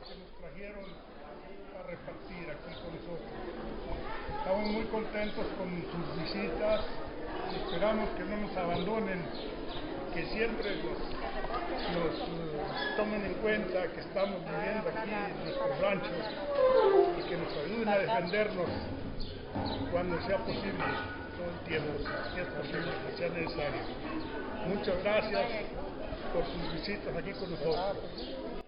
que nos trajeron a repartir aquí con nosotros. Estamos muy contentos con sus visitas y esperamos que no nos abandonen, que siempre nos tomen en cuenta que estamos viviendo aquí en nuestros ranchos y que nos ayuden a defendernos cuando sea posible, todo el tiempo, si es posible, que sea necesario. Muchas gracias por sus visitas aquí con nosotros.